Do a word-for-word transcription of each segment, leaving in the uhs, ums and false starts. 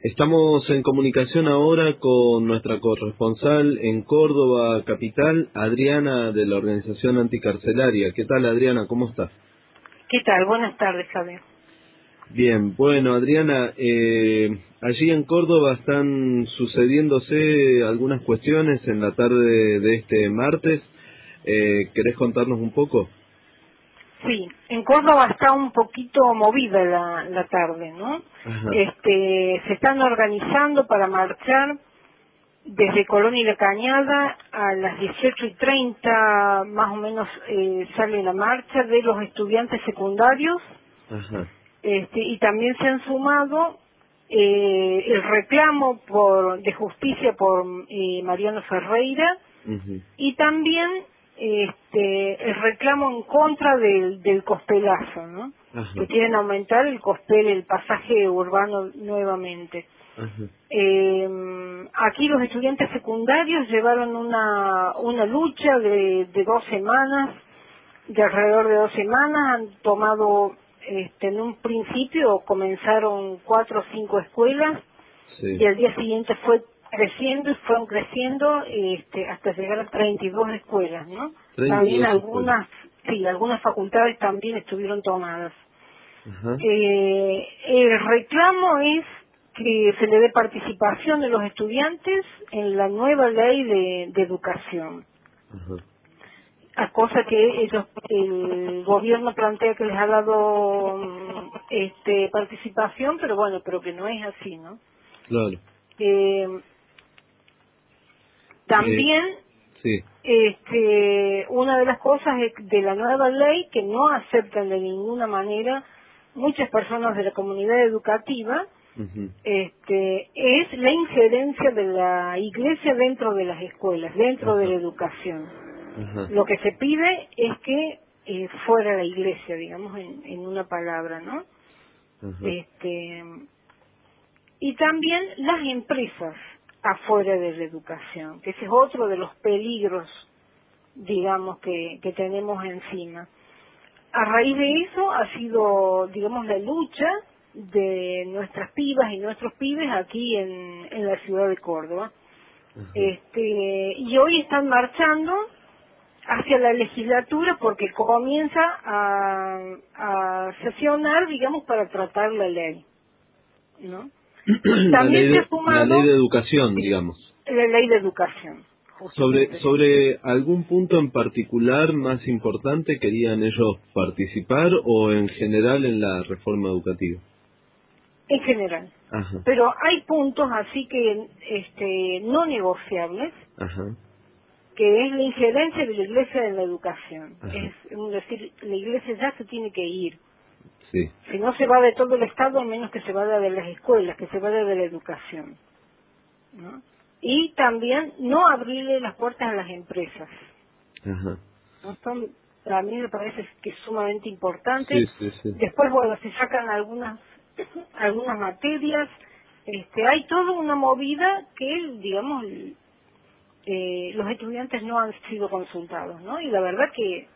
Estamos en comunicación ahora con nuestra corresponsal en Córdoba capital, Adriana, de la organización anticarcelaria. ¿Qué tal, Adriana? ¿Cómo estás? ¿Qué tal? Buenas tardes, Javier. Bien, bueno, Adriana, eh, allí en Córdoba están sucediéndose algunas cuestiones en la tarde de, de este martes. Eh, ¿Querés contarnos un poco? Sí, en Córdoba está un poquito movida la, la tarde, ¿no? Ajá. Este, se están organizando para marchar desde Colón y La Cañada a las dieciocho y treinta, más o menos, eh, sale la marcha de los estudiantes secundarios. Ajá. Este, y también se han sumado eh, el reclamo por, de justicia por eh, Mariano Ferreira, Uh-huh. y también este, el reclamo en contra del, del cospelazo, ¿no? Ajá. Que quieren aumentar el cospel, el pasaje urbano nuevamente. Ajá. Eh, aquí los estudiantes secundarios llevaron una, una lucha de, de dos semanas, de alrededor de dos semanas, han tomado, este, en un principio comenzaron cuatro o cinco escuelas, Sí. y al día siguiente fue creciendo y fueron creciendo este, hasta llegar a treinta y dos escuelas, ¿no? También treinta y dos escuelas. algunas, sí, algunas facultades también estuvieron tomadas. Ajá. Eh, el reclamo es que se le dé participación de los estudiantes en la nueva ley de, de educación, Ajá. a cosa que ellos, el gobierno plantea que les ha dado mm, este, participación, pero bueno, pero que no es así, ¿no? Claro. Eh, Eh, También, sí. este, una de las cosas es de la nueva ley que no aceptan de ninguna manera muchas personas de la comunidad educativa, Uh-huh. este, es la injerencia de la iglesia dentro de las escuelas, dentro de Ajá. la educación. Ajá. Lo que se pide es que eh, fuera la iglesia, digamos, en, en una palabra, ¿no? Ajá. Este, y también las empresas afuera de la educación, que ese es otro de los peligros, digamos, que, que tenemos encima. A raíz de eso ha sido, digamos, la lucha de nuestras pibas y nuestros pibes aquí en, en la ciudad de Córdoba. Ajá. Este, y hoy están marchando hacia la legislatura porque comienza a, a sesionar, digamos, para tratar la ley, ¿no? La ley También se ha de la ley de sumado educación, digamos. la ley de educación, Sobre justamente, sí. sobre algún punto en particular más importante querían ellos participar o en general en la reforma educativa. En general. Ajá. Pero hay puntos así que este, no negociables, Ajá. que es la injerencia de la Iglesia en la educación. Ajá. Es un decir, la Iglesia ya se tiene que ir. Sí. Si no se va de todo el Estado, al menos que se vaya de las escuelas, que se vaya de la educación, ¿no? Y también no abrirle las puertas a las empresas, Ajá. ¿no? Son, a mí me parece que es sumamente importante. Sí, sí, sí. Después, bueno, se sacan algunas algunas materias, este, hay toda una movida que, digamos, eh, los estudiantes no han sido consultados, ¿no? Y la verdad que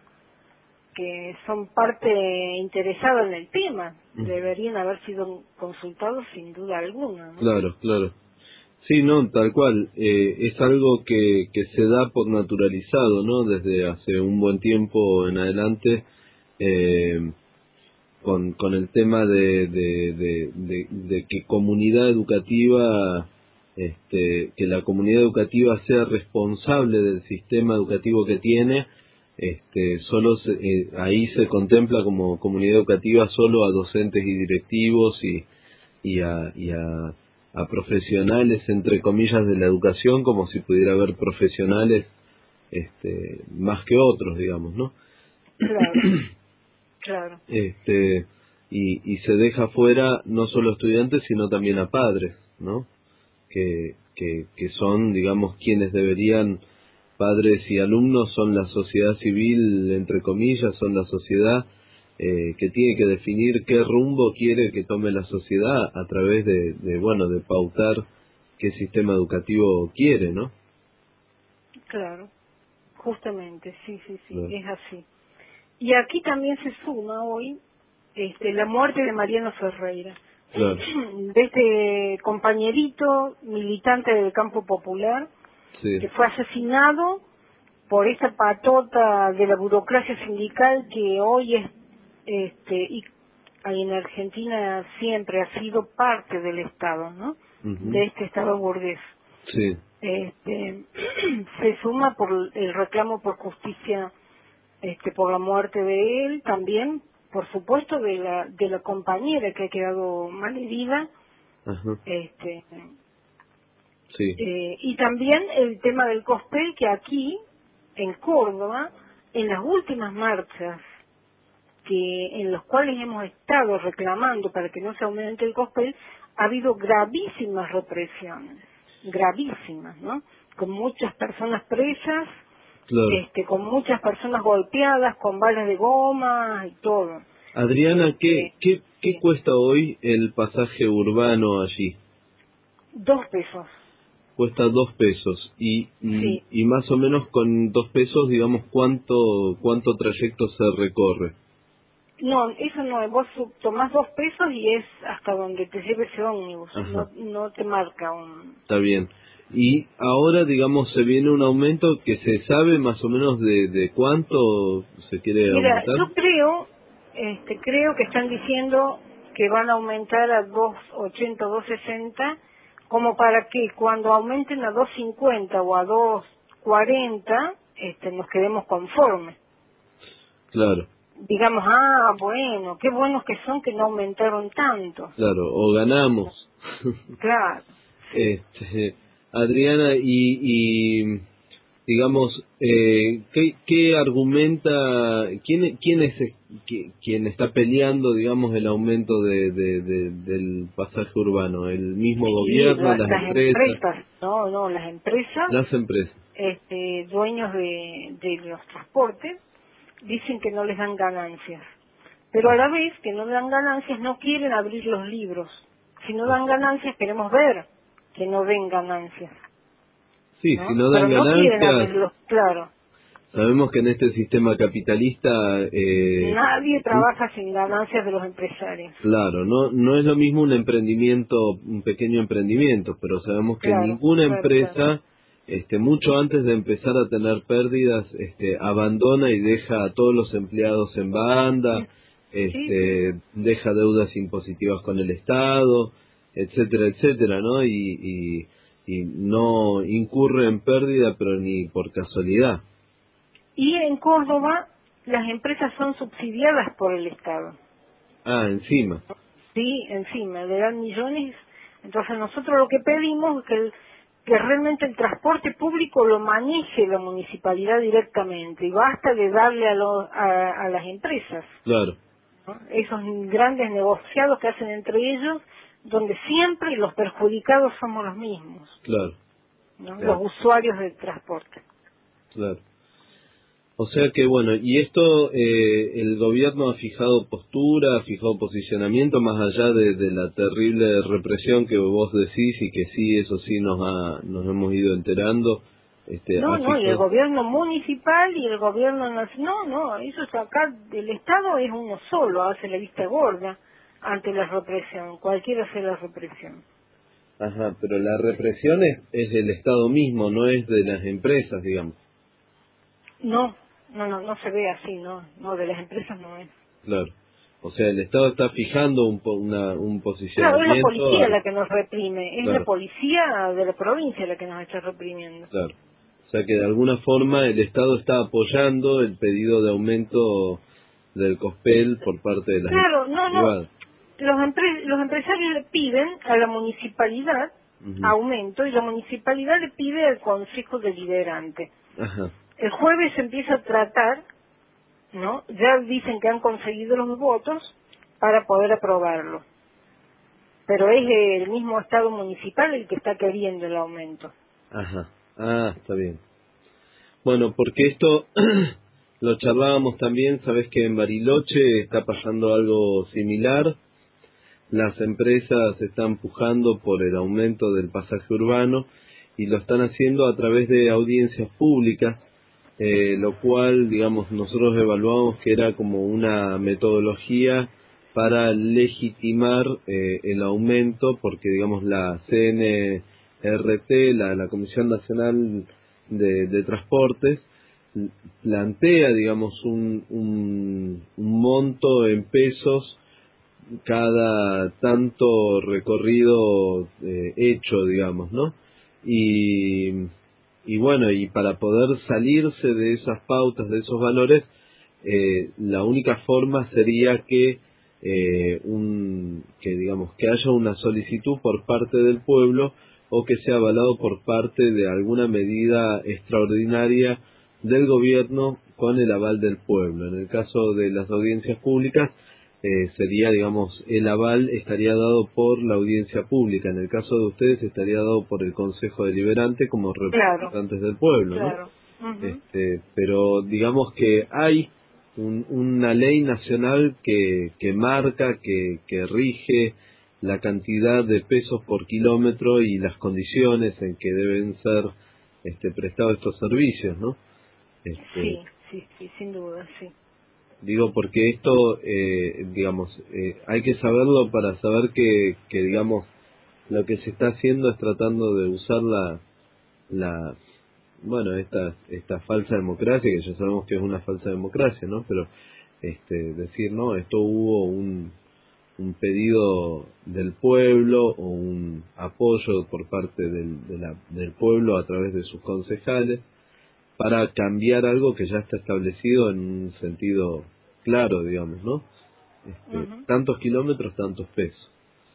que son parte interesada en el tema, Ujú. deberían haber sido consultados sin duda alguna, ¿no? Claro, claro. Sí, no, tal cual. Eh, es algo que, que se da por naturalizado, ¿no? Desde hace un buen tiempo en adelante, eh, con, con el tema de, de, de, de, de que comunidad educativa, este, que la comunidad educativa sea responsable del sistema educativo que tiene. Este, solo se, eh, ahí se contempla como comunidad educativa solo a docentes y directivos y, y a, y a a profesionales entre comillas de la educación, como si pudiera haber profesionales este más que otros, digamos, ¿no? Claro, claro. este y, y se deja fuera no solo a estudiantes sino también a padres, ¿no? que, que que son, digamos, quienes deberían, padres y alumnos son la sociedad civil, entre comillas, son la sociedad eh, que tiene que definir qué rumbo quiere que tome la sociedad a través de, de, bueno, de pautar qué sistema educativo quiere, ¿no? Claro, justamente, sí, sí, sí, Claro. es así. Y aquí también se suma hoy este, la muerte de Mariano Ferreira. Claro. Desde compañerito militante del campo popular, sí. que fue asesinado por esa patota de la burocracia sindical que hoy es, este, y en Argentina siempre ha sido parte del Estado, ¿no? Uh-huh. De este Estado burgués. Sí. Este, se suma por el reclamo por justicia, este, por la muerte de él, también, por supuesto, de la de la compañera que ha quedado mal herida. Ajá. Este, sí. eh, y también el tema del cospel, que aquí, en Córdoba, en las últimas marchas que en los cuales hemos estado reclamando para que no se aumente el cospel, ha habido gravísimas represiones, gravísimas, ¿no? Con muchas personas presas, claro. este, con muchas personas golpeadas, con balas de goma y todo. Adriana, ¿qué, Este, qué, qué sí. cuesta hoy el pasaje urbano allí? Dos pesos. Cuesta dos pesos y, y, Sí. y más o menos con dos pesos, digamos, ¿cuánto cuánto trayecto se recorre? No, eso no, vos tomás dos pesos y es hasta donde te lleve ese ómnibus, no, no te marca un... Está bien. Y ahora, digamos, se viene un aumento que se sabe más o menos de, de cuánto se quiere Mira, aumentar. yo creo, este, creo que están diciendo que van a aumentar a dos ochenta, dos sesenta, como para que cuando aumenten a dos cincuenta o a dos cuarenta, este, nos quedemos conformes. Claro. Digamos, ah, bueno, qué buenos que son que no aumentaron tanto. Claro, o ganamos. Claro. Sí. Este, Adriana, y, y digamos, eh, ¿qué, ¿qué argumenta, quién, quién es qui- quien está peleando, digamos, el aumento de, de, de- del pasaje urbano? ¿El mismo Sí, gobierno, la- las, las empresas? empresas, no, no, las empresas, Las empresas. este, dueños de, de los transportes, dicen que no les dan ganancias. Pero a la vez que no dan ganancias no quieren abrir los libros. Si no dan ganancias queremos ver que no den ganancias. Sí, ¿no? si no Pero dan no quieren ganancias, abrirlos, claro. sabemos que en este sistema capitalista... Eh, Nadie trabaja sin ganancias de los empresarios. Claro, no no es lo mismo un emprendimiento, un pequeño emprendimiento, pero sabemos que Claro, ninguna claro, empresa, claro. este, mucho antes de empezar a tener pérdidas, este, abandona y deja a todos los empleados en banda, este, deja deudas impositivas con el Estado, etcétera, etcétera, ¿no? Y, y, y no incurre en pérdida, pero ni por casualidad. Y en Córdoba las empresas son subsidiadas por el Estado. Ah, encima. Sí, encima, le dan millones. Entonces nosotros lo que pedimos es que, el- que realmente el transporte público lo maneje la municipalidad directamente y basta de darle a, los- a, a las empresas, Claro. ¿no? Esos grandes negociados que hacen entre ellos, donde siempre los perjudicados somos los mismos, Claro. ¿no? Claro. Los usuarios del transporte. Claro. O sea que, bueno, y esto, eh, el gobierno ha fijado postura, ha fijado posicionamiento, más allá de, de la terrible represión que vos decís y que sí, eso sí nos ha, nos hemos ido enterando. Este, No, ha no, y el fijado... gobierno municipal y el gobierno nacional, no, no, eso es acá, el Estado es uno solo, hace la vista gorda ante la represión, cualquiera hace la represión. Ajá, pero la represión es, es del Estado mismo, no es de las empresas, digamos. No, no, no, no se ve así, no, no, de las empresas no es. Claro. O sea, el Estado está fijando un, po- una, un Claro, posicionamiento... es la policía a- la que nos reprime, es Claro. la policía de la provincia la que nos está reprimiendo. Claro. O sea que de alguna forma el Estado está apoyando el pedido de aumento del COSPEL por parte de las Claro, empresas no, no, privadas. los, empre- los empresarios le piden a la municipalidad Ujú. aumento y la municipalidad le pide al Consejo Deliberante. Ajá. El jueves se empieza a tratar, ¿no? Ya dicen que han conseguido los votos para poder aprobarlo. Pero es el mismo Estado municipal el que está queriendo el aumento. Ajá. Ah, está bien. Bueno, porque esto lo charlábamos también, sabes que en Bariloche está pasando algo similar. Las empresas están pujando por el aumento del pasaje urbano y lo están haciendo a través de audiencias públicas, eh, lo cual, digamos, nosotros evaluamos que era como una metodología para legitimar eh, el aumento, porque digamos la C N R T, la, la Comisión Nacional de, de Transportes, plantea digamos un, un, un monto en pesos cada tanto recorrido eh, hecho, digamos, ¿no? Y, y bueno, y para poder salirse de esas pautas, de esos valores, eh, la única forma sería que eh, un que digamos que haya una solicitud por parte del pueblo o que sea avalado por parte de alguna medida extraordinaria del gobierno con el aval del pueblo. En el caso de las audiencias públicas, eh, sería, digamos, el aval estaría dado por la audiencia pública. En el caso de ustedes estaría dado por el Consejo Deliberante como representantes Claro, del pueblo, ¿no? claro. Ujú. Este, pero digamos que hay un, una ley nacional que, que marca, que, que rige la cantidad de pesos por kilómetro y las condiciones en que deben ser este, prestados estos servicios, ¿no? Este, Sí, sí, sí, sin duda, sí. Digo porque esto, eh, digamos, eh, hay que saberlo para saber que, que, digamos, lo que se está haciendo es tratando de usar la, la bueno, esta, esta falsa democracia, que ya sabemos que es una falsa democracia, ¿no? Pero, este, decir, no, esto hubo un, un pedido del pueblo o un apoyo por parte del, de la, del pueblo a través de sus concejales, para cambiar algo que ya está establecido en un sentido claro, digamos, ¿no? Este, Ujú. tantos kilómetros, tantos pesos.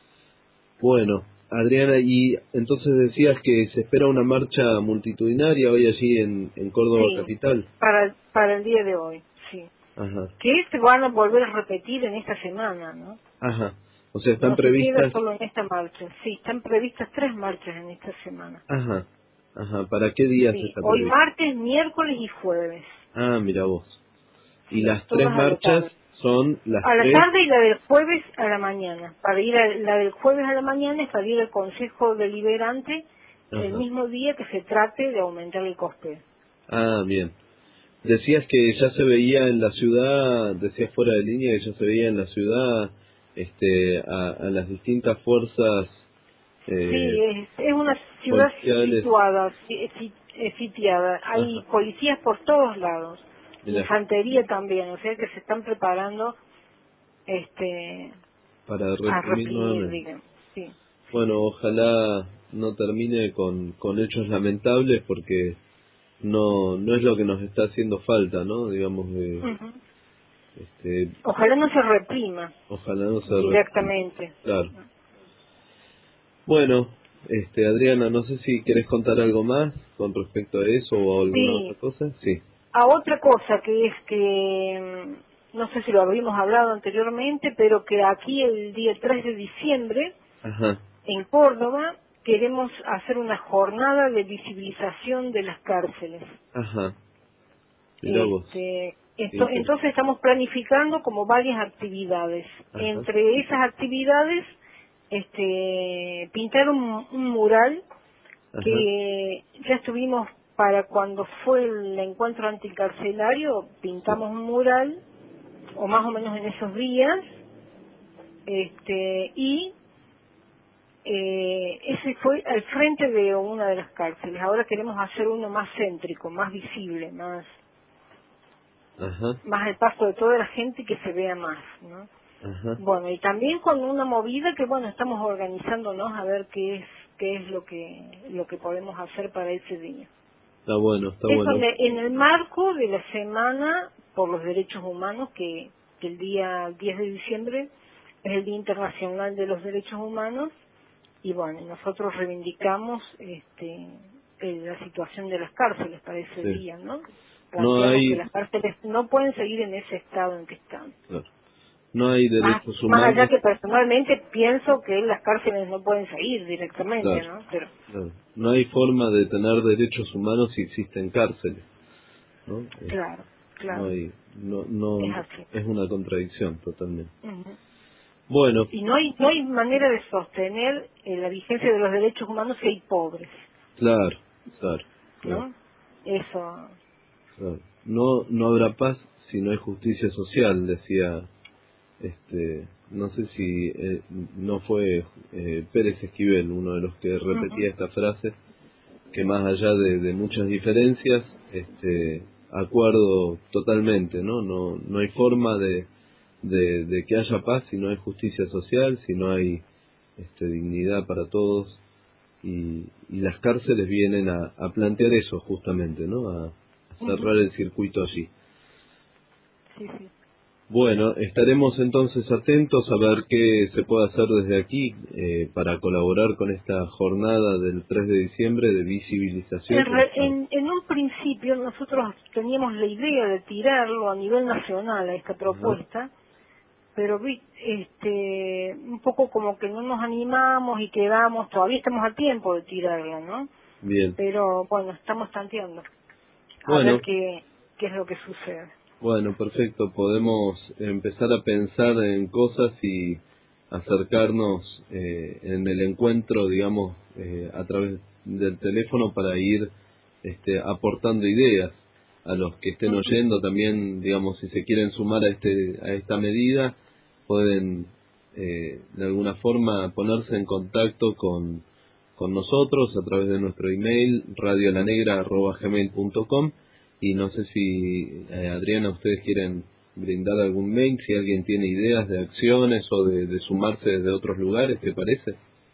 Bueno, Adriana, y entonces decías que se espera una marcha multitudinaria hoy allí en, en Córdoba Sí, capital. para, para el día de hoy, sí. Ajá, Que se van a volver a repetir en esta semana, ¿no? ajá. O sea, están No se queda previstas, solo en esta marcha. Sí, están previstas tres marchas en esta semana. ajá, ajá. ¿Para qué días Sí, está hoy previsto? martes, miércoles y jueves. Ah, mira vos. Y Sí, las tres todas a la marchas tarde. son las A la tres. tarde y la del jueves a la mañana. Para ir a la del jueves a la mañana es para ir al Consejo Deliberante el Ajá. mismo día que se trate de aumentar el coste. Ah, bien. Decías que ya se veía en la ciudad, decías fuera de línea que ya se veía en la ciudad este, a, a las distintas fuerzas Sí, eh, es, es una ciudad policiales. situada, si- si- eh, sitiada. Hay Ajá, policías por todos lados, mira, infantería también, o sea que se están preparando este para a reprimir reprimir, nuevamente. digamos. Sí, sí, Bueno, sí. ojalá no termine con, con hechos lamentables porque no no es lo que nos está haciendo falta, ¿no? Digamos, de, Ujú. este, Ojalá no se reprima ojalá no se reprima. directamente. Claro. Bueno, este, Adriana, no sé si querés contar algo más con respecto a eso o alguna otra Sí, cosa. Sí. a otra cosa que es que, mm, no sé si lo habíamos hablado anteriormente, pero que aquí el día tres de diciembre, Ajá, en Córdoba, queremos hacer una jornada de visibilización de las cárceles. ajá. Mirá vos. Este, Qué esto- inter- entonces estamos planificando como varias actividades. Ajá, Entre esas actividades, este, pintar un, un mural ajá, que ya estuvimos para cuando fue el encuentro anticarcelario, sí, pintamos un mural, o más o menos en esos días, este, y eh, ese fue al frente de una de las cárceles. Ahora queremos hacer uno más céntrico, más visible, más ajá, más al paso de toda la gente y que se vea más, ¿no? ajá. Bueno, y también con una movida que, bueno, estamos organizándonos a ver qué es qué es lo que lo que podemos hacer para ese día. Está bueno, está Eso en bueno. el, en el marco de la Semana por los Derechos Humanos, que, que el día diez de diciembre es el Día Internacional de los Derechos Humanos, y bueno, nosotros reivindicamos este, eh, la situación de las cárceles para ese Sí. día, ¿no? No Planteamos que hay, las cárceles no pueden seguir en ese estado en que están. claro, no hay Más, derechos más allá humanos, que personalmente pienso que las cárceles no pueden seguir directamente, claro, ¿no? Pero, claro. No hay forma de tener derechos humanos si existen cárceles, ¿no? Es- claro, no claro, hay, no, es no, así. es una contradicción totalmente. Ujú. Bueno, Y no hay, no hay manera de sostener eh, la vigencia de los derechos humanos si hay pobres, claro, claro, claro, ¿no? Eso, claro. No, no habrá paz si no hay justicia social, decía este no sé si eh, no fue eh, Pérez Esquivel uno de los que repetía uh-huh. esta frase, que más allá de, de muchas diferencias, este, acuerdo totalmente, ¿no? No, no hay forma de, de, de que haya paz si no hay justicia social, si no hay este, dignidad para todos, y, y las cárceles vienen a, a plantear eso justamente, ¿no? A, a cerrar uh-huh. el circuito allí. Sí, sí. Bueno, estaremos entonces atentos a ver qué se puede hacer desde aquí eh, para colaborar con esta jornada del tres de diciembre de visibilización. En, re, en, en un principio nosotros teníamos la idea de tirarlo a nivel nacional a esta propuesta, ajá. pero este, un poco como que no nos animamos y quedamos, todavía estamos a tiempo de tirarla, ¿no? Bien. Pero bueno, estamos tanteando a bueno. ver qué, qué es lo que sucede. Bueno, perfecto. Podemos empezar a pensar en cosas y acercarnos eh, en el encuentro, digamos, eh, a través del teléfono para ir este, aportando ideas a los que estén oyendo. También, digamos, si se quieren sumar a este a esta medida, pueden eh, de alguna forma ponerse en contacto con, con nosotros a través de nuestro email radio la negra arroba gmail punto com. Y no sé si, eh, Adriana, ustedes quieren brindar algún mail, si alguien tiene ideas de acciones o de, de sumarse desde otros lugares, ¿te parece?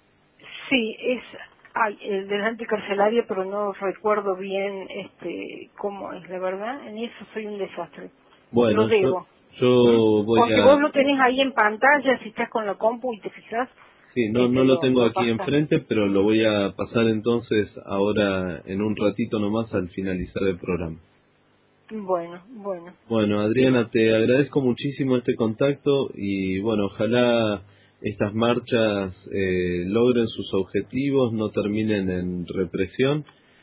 Sí, es ay, el del anticarcelario, pero no recuerdo bien este cómo es, la verdad, en eso soy un desastre. Bueno, lo debo. yo, yo voy Porque a... vos lo tenés ahí en pantalla, si estás con la compu y te fijas. Sí, no, este, no lo tengo lo aquí enfrente, pero lo voy a pasar entonces ahora en un ratito nomás al finalizar el programa. Bueno, bueno. Bueno, Adriana, te agradezco muchísimo este contacto y bueno, ojalá estas marchas eh, logren sus objetivos, no terminen en represión,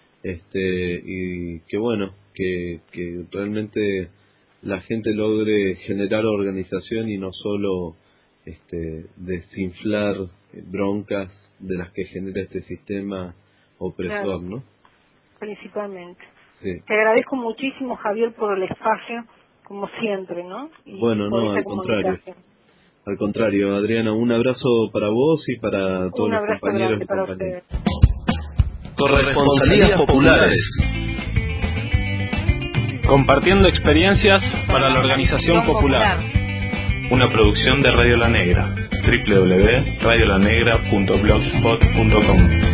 este y que bueno, que, que realmente la gente logre generar organización y no solo este desinflar broncas de las que genera este sistema opresor, claro. ¿no? Principalmente. Sí. Te agradezco muchísimo, Javier, por el espacio, como siempre, ¿no? Y bueno, por no, esta al contrario. comunicación. Al contrario, Adriana, un abrazo para vos y para todos un los compañeros y para compañeras. Corresponsalías populares. Compartiendo experiencias para la organización popular. Una producción de Radio La Negra. doble u doble u doble u punto radio la negra punto blogspot punto com